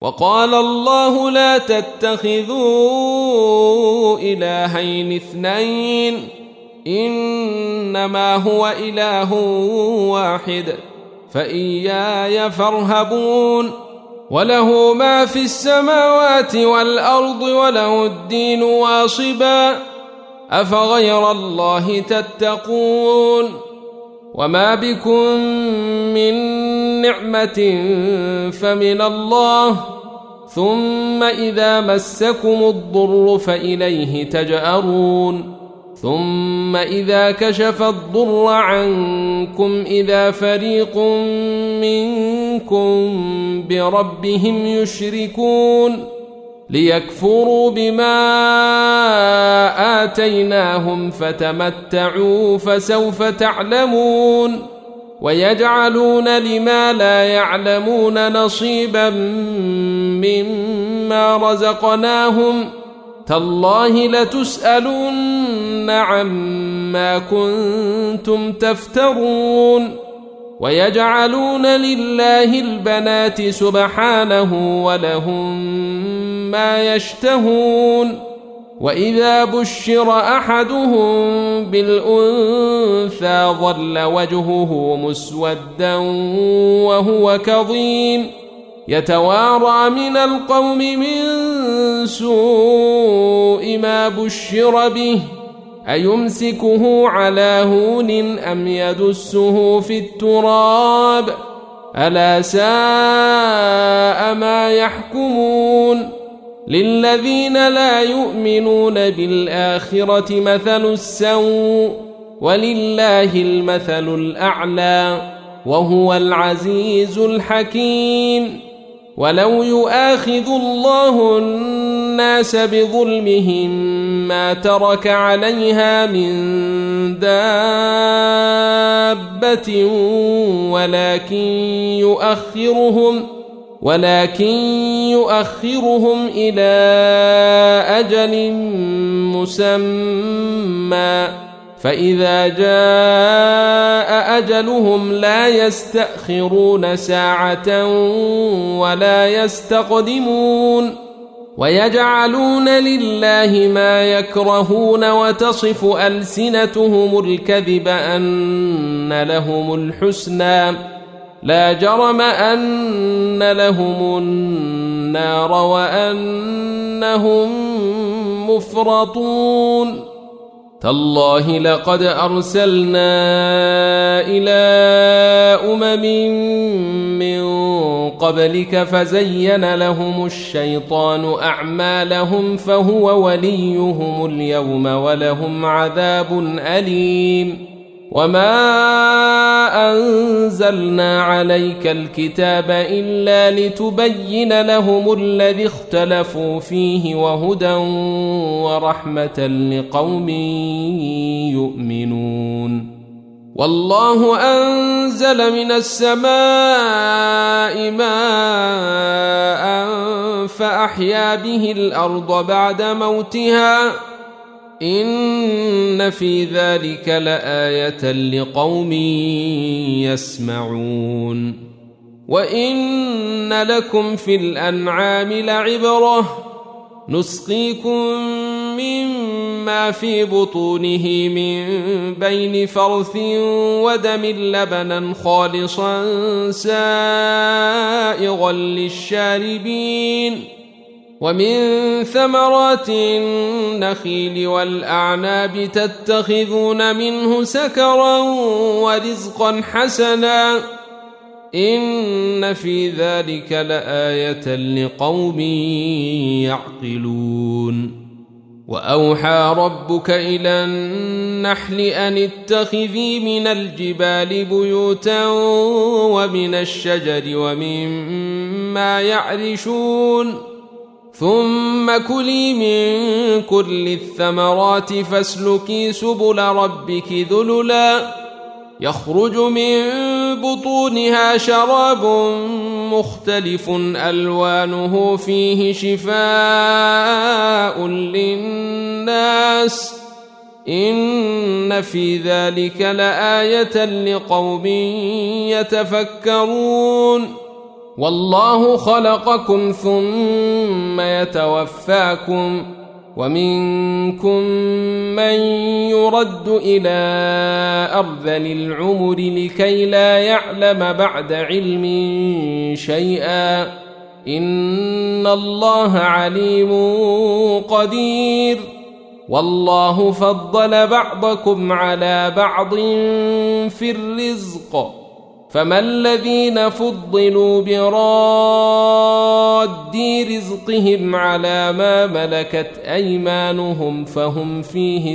وقال الله لا تتخذوا إلهين اثنين إنما هو إله واحد فإياي فارهبون وله ما في السماوات والأرض وله الدين واصبا أفغير الله تتقون وما بكم من نعمة فمن الله ثم إذا مسكم الضر فإليه تجأرون ثم إذا كشف الضر عنكم إذا فريق منكم بربهم يشركون ليكفروا بما آتيناهم فتمتعوا فسوف تعلمون ويجعلون لما لا يعلمون نصيبا مما رزقناهم تالله لتسألن عما كنتم تفترون ويجعلون لله البنات سبحانه ولهم ما يشتهون وإذا بشر أحدهم بالأنثى ظل وجهه مسودا وهو كظيم يتوارى من القوم من سوء ما بشر به أيمسكه على هون أم يدسه في التراب ألا ساء ما يحكمون للذين لا يؤمنون بالآخرة مثل السوء ولله المثل الأعلى وهو العزيز الحكيم ولو يؤاخذ الله الناس بظلمهم ما ترك عليها من دابة ولكن يؤخرهم إلى أجل مسمى فإذا جاء أجلهم لا يستأخرون ساعة ولا يستقدمون ويجعلون لله ما يكرهون وتصف ألسنتهم الكذب أن لهم الحسنى لا جرم أن لهم النار وأنهم مفرطون تالله لقد أرسلنا إلى من قبلك فزين لهم الشيطان أعمالهم فهو وليهم اليوم ولهم عذاب أليم وما أنزلنا عليك الكتاب إلا لتبين لهم الذي اختلفوا فيه وهدى ورحمة لقوم يؤمنون والله أنزل من السماء ماء فأحيا به الأرض بعد موتها إن في ذلك لآية لقوم يسمعون وإن لكم في الأنعام لعبرة نسقيكم مما في بطونه من بين فرث ودم لبنا خالصا سائغا للشاربين ومن ثمرات النخيل والأعناب تتخذون منه سكرا ورزقا حسنا إن في ذلك لآية لقوم يعقلون وأوحى ربك إلى النحل أن اتخذي من الجبال بيوتا ومن الشجر ومما يعرشون ثم كلي من كل الثمرات فاسلكي سبل ربك ذللا يخرج من بطونها شراب مختلف ألوانه فيه شفاء للناس إن في ذلك لآية لقوم يتفكرون والله خلقكم ثم يتوفاكم ومنكم من يرد إلى أرذل العمر لكي لا يعلم بعد علم شيئا إن الله عليم قدير والله فضل بعضكم على بعض في الرزق فما الذين فضلوا براد رزقهم على ما ملكت أيمانهم فهم فيه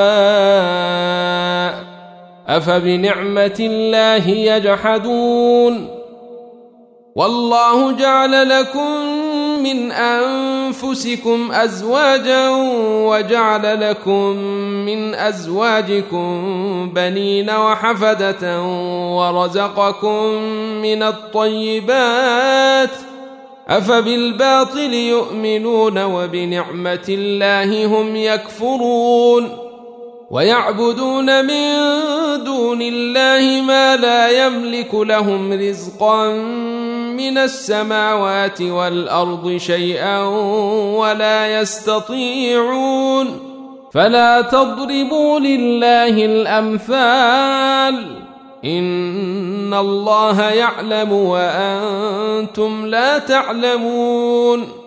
سواء أفبنعمة الله يجحدون والله جعل لكم من أنفسكم أزواجا وجعل لكم من أزواجكم بنين وحفدة ورزقكم من الطيبات أفبالباطل يؤمنون وبنعمة الله هم يكفرون ويعبدون من دون الله ما لا يملك لهم رزقا من السماوات والأرض شيئا ولا يستطيعون فلا تضربوا لله الأمثال إن الله يعلم وأنتم لا تعلمون